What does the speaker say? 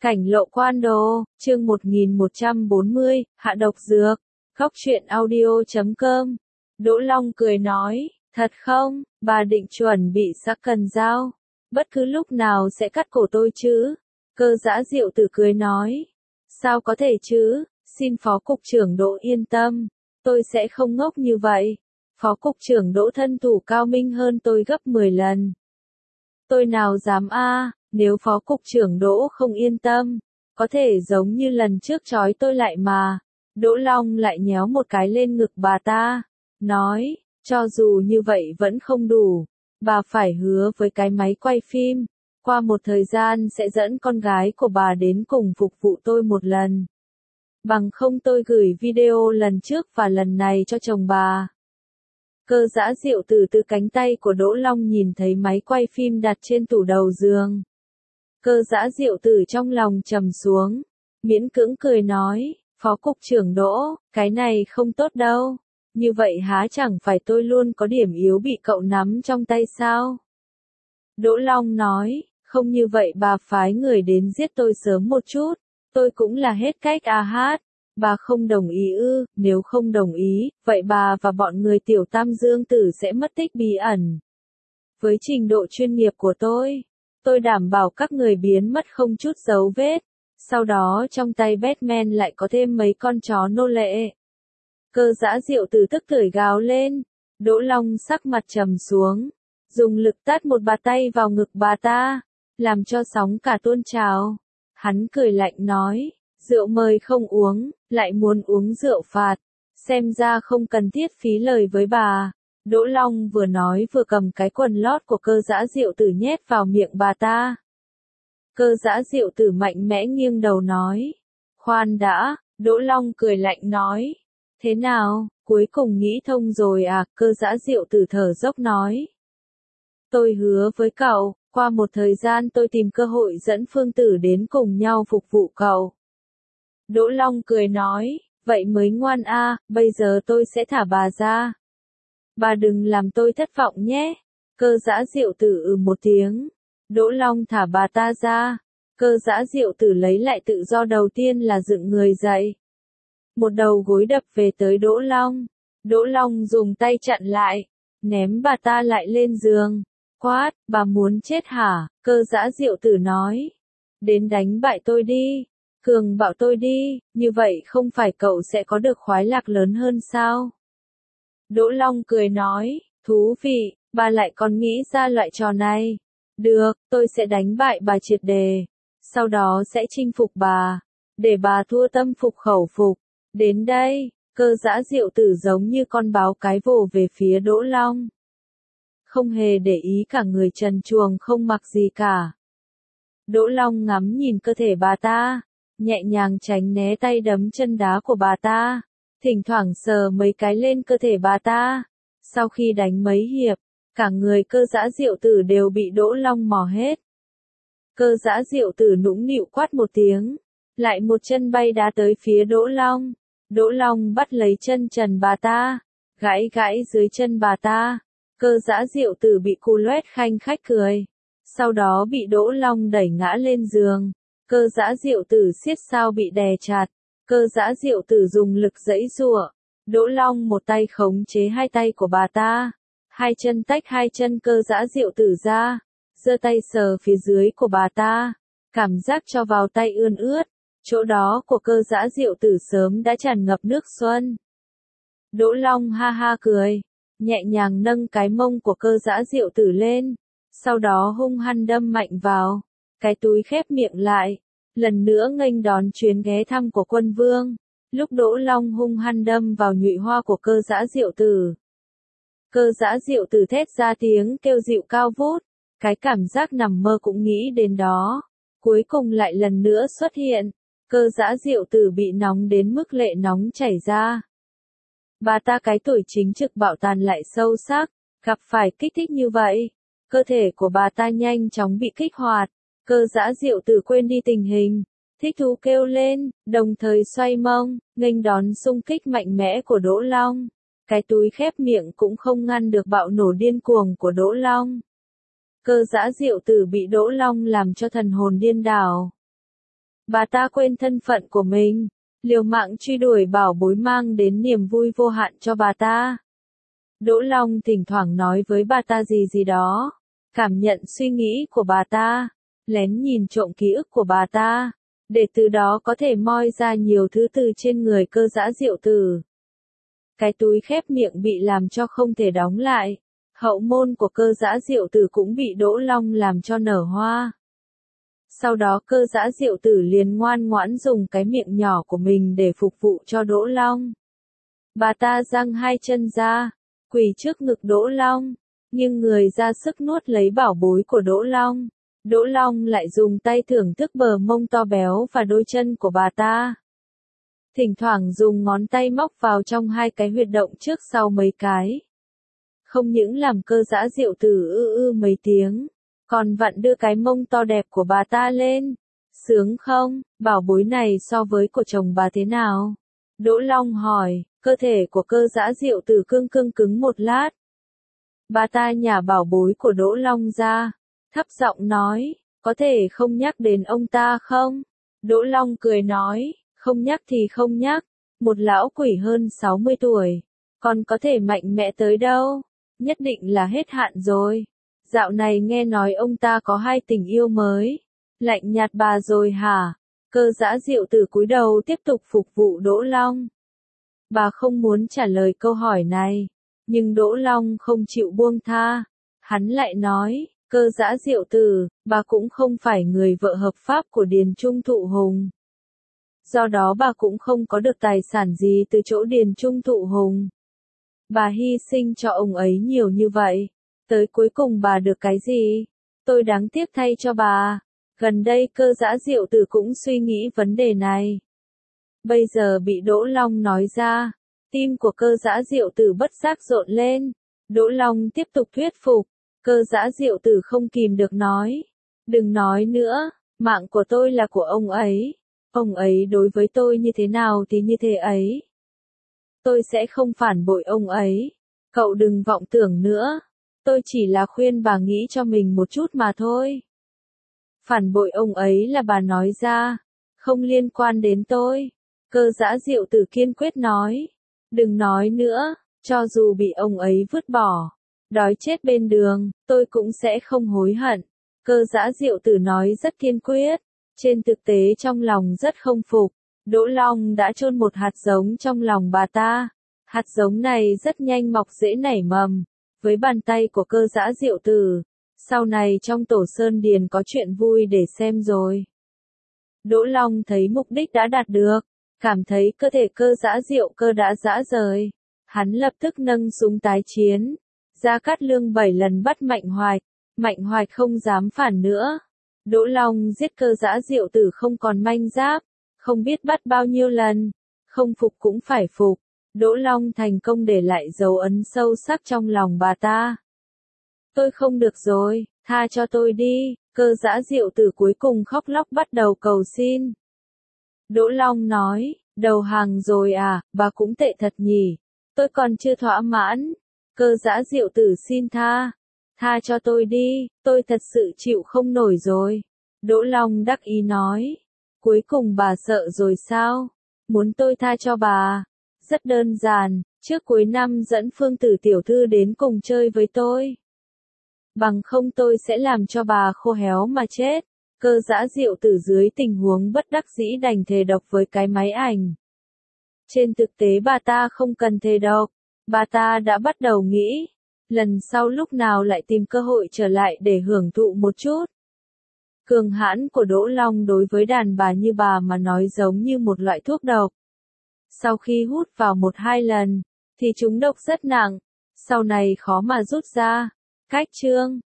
Cảnh lộ quan đồ, chương 1140, hạ độc dược. Góc truyện audio.com. Đỗ Long cười nói, thật không, bà định chuẩn bị sắc cần dao. Bất cứ lúc nào sẽ cắt cổ tôi chứ? Cơ Dã Diệu Tử cười nói. Sao có thể chứ, xin Phó Cục trưởng Đỗ yên tâm, tôi sẽ không ngốc như vậy. Phó Cục trưởng Đỗ thân thủ cao minh hơn tôi gấp 10 lần. Tôi nào dám nếu Phó Cục trưởng Đỗ không yên tâm, có thể giống như lần trước trói tôi lại mà. Đỗ Long lại nhéo một cái lên ngực bà ta, nói, cho dù như vậy vẫn không đủ, bà phải hứa với cái máy quay phim, qua một thời gian sẽ dẫn con gái của bà đến cùng phục vụ tôi một lần. Bằng không tôi gửi video lần trước và lần này cho chồng bà. Cơ Dã Diệu Tử từ cánh tay của Đỗ Long nhìn thấy máy quay phim đặt trên tủ đầu giường. Cơ Dã Diệu Tử trong lòng trầm xuống, miễn cưỡng cười nói, Phó Cục trưởng Đỗ, cái này không tốt đâu. Như vậy há chẳng phải tôi luôn có điểm yếu bị cậu nắm trong tay sao? Đỗ Long nói, không như vậy bà phái người đến giết tôi sớm một chút, tôi cũng là hết cách hát. Bà không đồng ý ư? Nếu không đồng ý, vậy bà và bọn người Tiểu Tam Dương Tử sẽ mất tích bí ẩn. Với trình độ chuyên nghiệp của tôi đảm bảo các người biến mất không chút dấu vết. Sau đó trong tay Batman lại có thêm mấy con chó nô lệ. Cơ Dã Diệu Tử tức tưởi gào lên. Đỗ Long sắc mặt trầm xuống, dùng lực tát một bạt tay vào ngực bà ta, làm cho sóng cả tuôn trào. Hắn cười lạnh nói, rượu mời không uống, lại muốn uống rượu phạt, xem ra không cần thiết phí lời với bà. Đỗ Long vừa nói vừa cầm cái quần lót của Cơ Dã Diệu Tử nhét vào miệng bà ta. Cơ Dã Diệu Tử mạnh mẽ nghiêng đầu nói, khoan đã. Đỗ Long cười lạnh nói, thế nào, cuối cùng nghĩ thông rồi à? Cơ Dã Diệu Tử thở dốc nói, tôi hứa với cậu, qua một thời gian tôi tìm cơ hội dẫn Phương Tử đến cùng nhau phục vụ cậu. Đỗ Long cười nói, vậy mới ngoan bây giờ tôi sẽ thả bà ra. Bà đừng làm tôi thất vọng nhé. Cơ Dã Diệu Tử một tiếng. Đỗ Long thả bà ta ra. Cơ Dã Diệu Tử lấy lại tự do đầu tiên là dựng người dậy. Một đầu gối đập về tới Đỗ Long. Đỗ Long dùng tay chặn lại, ném bà ta lại lên giường. Quát, bà muốn chết hả? Cơ Dã Diệu Tử nói. Đến đánh bại tôi đi. Cường bạo tôi đi, như vậy không phải cậu sẽ có được khoái lạc lớn hơn sao? Đỗ Long cười nói, thú vị, bà lại còn nghĩ ra loại trò này. Được, tôi sẽ đánh bại bà triệt đề. Sau đó sẽ chinh phục bà, để bà thua tâm phục khẩu phục. Đến đây, Cơ Dã Diệu Tử giống như con báo cái vồ về phía Đỗ Long. Không hề để ý cả người trần truồng không mặc gì cả. Đỗ Long ngắm nhìn cơ thể bà ta, nhẹ nhàng tránh né tay đấm chân đá của bà ta, thỉnh thoảng sờ mấy cái lên cơ thể bà ta. Sau khi đánh mấy hiệp, cả người Cơ Dã Diệu Tử đều bị Đỗ Long mò hết. Cơ Dã Diệu Tử nũng nịu quát một tiếng, lại một chân bay đá tới phía Đỗ Long. Đỗ Long bắt lấy chân trần bà ta, gãi gãi dưới chân bà ta. Cơ Dã Diệu Tử bị cu loét khanh khách cười, sau đó bị Đỗ Long đẩy ngã lên giường. Cơ Dã Diệu Tử xiết sao bị đè chặt. Cơ Dã Diệu Tử dùng lực giãy giụa. Đỗ Long một tay khống chế hai tay của bà ta, hai chân tách hai chân Cơ Dã Diệu Tử ra, giơ tay sờ phía dưới của bà ta, cảm giác cho vào tay ươn ướt. Chỗ đó của Cơ Dã Diệu Tử sớm đã tràn ngập nước xuân. Đỗ Long ha ha cười, nhẹ nhàng nâng cái mông của Cơ Dã Diệu Tử lên, sau đó hung hăng đâm mạnh vào. Cái túi khép miệng lại, lần nữa nghênh đón chuyến ghé thăm của Quân Vương. Lúc Đỗ Long hung hăng đâm vào nhụy hoa của Cơ Dã Diệu Tử. Cơ Dã Diệu Tử thét ra tiếng kêu dịu cao vút, cái cảm giác nằm mơ cũng nghĩ đến đó, cuối cùng lại lần nữa xuất hiện. Cơ Dã Diệu Tử bị nóng đến mức lệ nóng chảy ra. Bà ta cái tuổi chính trực bạo tàn lại sâu sắc, gặp phải kích thích như vậy, cơ thể của bà ta nhanh chóng bị kích hoạt. Cơ Dã Diệu Tử quên đi tình hình, thích thú kêu lên, đồng thời xoay mông, nghênh đón xung kích mạnh mẽ của Đỗ Long. Cái túi khép miệng cũng không ngăn được bạo nổ điên cuồng của Đỗ Long. Cơ Dã Diệu Tử bị Đỗ Long làm cho thần hồn điên đảo. Bà ta quên thân phận của mình, liều mạng truy đuổi bảo bối mang đến niềm vui vô hạn cho bà ta. Đỗ Long thỉnh thoảng nói với bà ta gì gì đó, cảm nhận suy nghĩ của bà ta, lén nhìn trộm ký ức của bà ta, để từ đó có thể moi ra nhiều thứ từ trên người Cơ Dã Diệu Tử. Cái túi khép miệng bị làm cho không thể đóng lại, hậu môn của Cơ Dã Diệu Tử cũng bị Đỗ Long làm cho nở hoa. Sau đó Cơ Dã Diệu Tử liền ngoan ngoãn dùng cái miệng nhỏ của mình để phục vụ cho Đỗ Long. Bà ta giang hai chân ra, quỳ trước ngực Đỗ Long, nhưng người ra sức nuốt lấy bảo bối của Đỗ Long. Đỗ Long lại dùng tay thưởng thức bờ mông to béo và đôi chân của bà ta. Thỉnh thoảng dùng ngón tay móc vào trong hai cái huyệt động trước sau mấy cái. Không những làm Cơ Dã Diệu Tử mấy tiếng, còn vặn đưa cái mông to đẹp của bà ta lên. Sướng không, bảo bối này so với của chồng bà thế nào? Đỗ Long hỏi, cơ thể của Cơ Dã Diệu Tử cương cứng một lát. Bà ta nhả bảo bối của Đỗ Long ra, thấp giọng nói, có thể không nhắc đến ông ta không? Đỗ Long cười nói, không nhắc thì không nhắc, một lão quỷ hơn 60 tuổi, còn có thể mạnh mẽ tới đâu, nhất định là hết hạn rồi. Dạo này nghe nói ông ta có hai tình yêu mới, lạnh nhạt bà rồi hả? Cơ Dã Diệu Tử cúi đầu tiếp tục phục vụ Đỗ Long. Bà không muốn trả lời câu hỏi này, nhưng Đỗ Long không chịu buông tha. Hắn lại nói, Cơ Dã Diệu Tử, bà cũng không phải người vợ hợp pháp của Điền Trung Thụ Hùng. Do đó bà cũng không có được tài sản gì từ chỗ Điền Trung Thụ Hùng. Bà hy sinh cho ông ấy nhiều như vậy, tới cuối cùng bà được cái gì? Tôi đáng tiếc thay cho bà. Gần đây Cơ Dã Diệu Tử cũng suy nghĩ vấn đề này. Bây giờ bị Đỗ Long nói ra, tim của Cơ Dã Diệu Tử bất giác rộn lên. Đỗ Long tiếp tục thuyết phục, Cơ Dã Diệu Tử không kìm được nói. Đừng nói nữa, mạng của tôi là của ông ấy. Ông ấy đối với tôi như thế nào thì như thế ấy. Tôi sẽ không phản bội ông ấy. Cậu đừng vọng tưởng nữa. Tôi chỉ là khuyên bà nghĩ cho mình một chút mà thôi. Phản bội ông ấy là bà nói ra, không liên quan đến tôi. Cơ Dã Diệu Tử kiên quyết nói. Đừng nói nữa, cho dù bị ông ấy vứt bỏ, đói chết bên đường, tôi cũng sẽ không hối hận. Cơ Dã Diệu Tử nói rất kiên quyết. Trên thực tế trong lòng rất không phục. Đỗ Long đã chôn một hạt giống trong lòng bà ta. Hạt giống này rất nhanh mọc rễ nảy mầm. Với bàn tay của Cơ Dã Diệu Tử, sau này trong Tổ Sơn Điền có chuyện vui để xem rồi. Đỗ Long thấy mục đích đã đạt được, cảm thấy cơ thể Cơ Dã Diệu Cơ đã rã rời. Hắn lập tức nâng súng tái chiến. Gia Cát Lương 7 lần bắt Mạnh Hoạch không dám phản nữa. Đỗ Long giết Cơ Dã Diệu Tử không còn manh giáp, không biết bắt bao nhiêu lần, không phục cũng phải phục. Đỗ Long thành công để lại dấu ấn sâu sắc trong lòng bà ta. Tôi không được rồi, tha cho tôi đi. Cơ Dã Diệu Tử cuối cùng khóc lóc bắt đầu cầu xin. Đỗ Long nói, đầu hàng rồi à, bà cũng tệ thật nhỉ, tôi còn chưa thỏa mãn. Cơ Dã Diệu Tử xin tha. Tha cho tôi đi, tôi thật sự chịu không nổi rồi. Đỗ Long đắc ý nói. Cuối cùng bà sợ rồi sao? Muốn tôi tha cho bà? Rất đơn giản, trước cuối năm dẫn Phương Tử tiểu thư đến cùng chơi với tôi. Bằng không tôi sẽ làm cho bà khô héo mà chết. Cơ Dã Diệu Tử dưới tình huống bất đắc dĩ đành thề độc với cái máy ảnh. Trên thực tế bà ta không cần thề độc. Bà ta đã bắt đầu nghĩ. Lần sau lúc nào lại tìm cơ hội trở lại để hưởng thụ một chút. Cường hãn của Đỗ Long đối với đàn bà như bà mà nói giống như một loại thuốc độc. Sau khi hút vào 1-2 lần, thì chúng độc rất nặng, sau này khó mà rút ra. Cách chương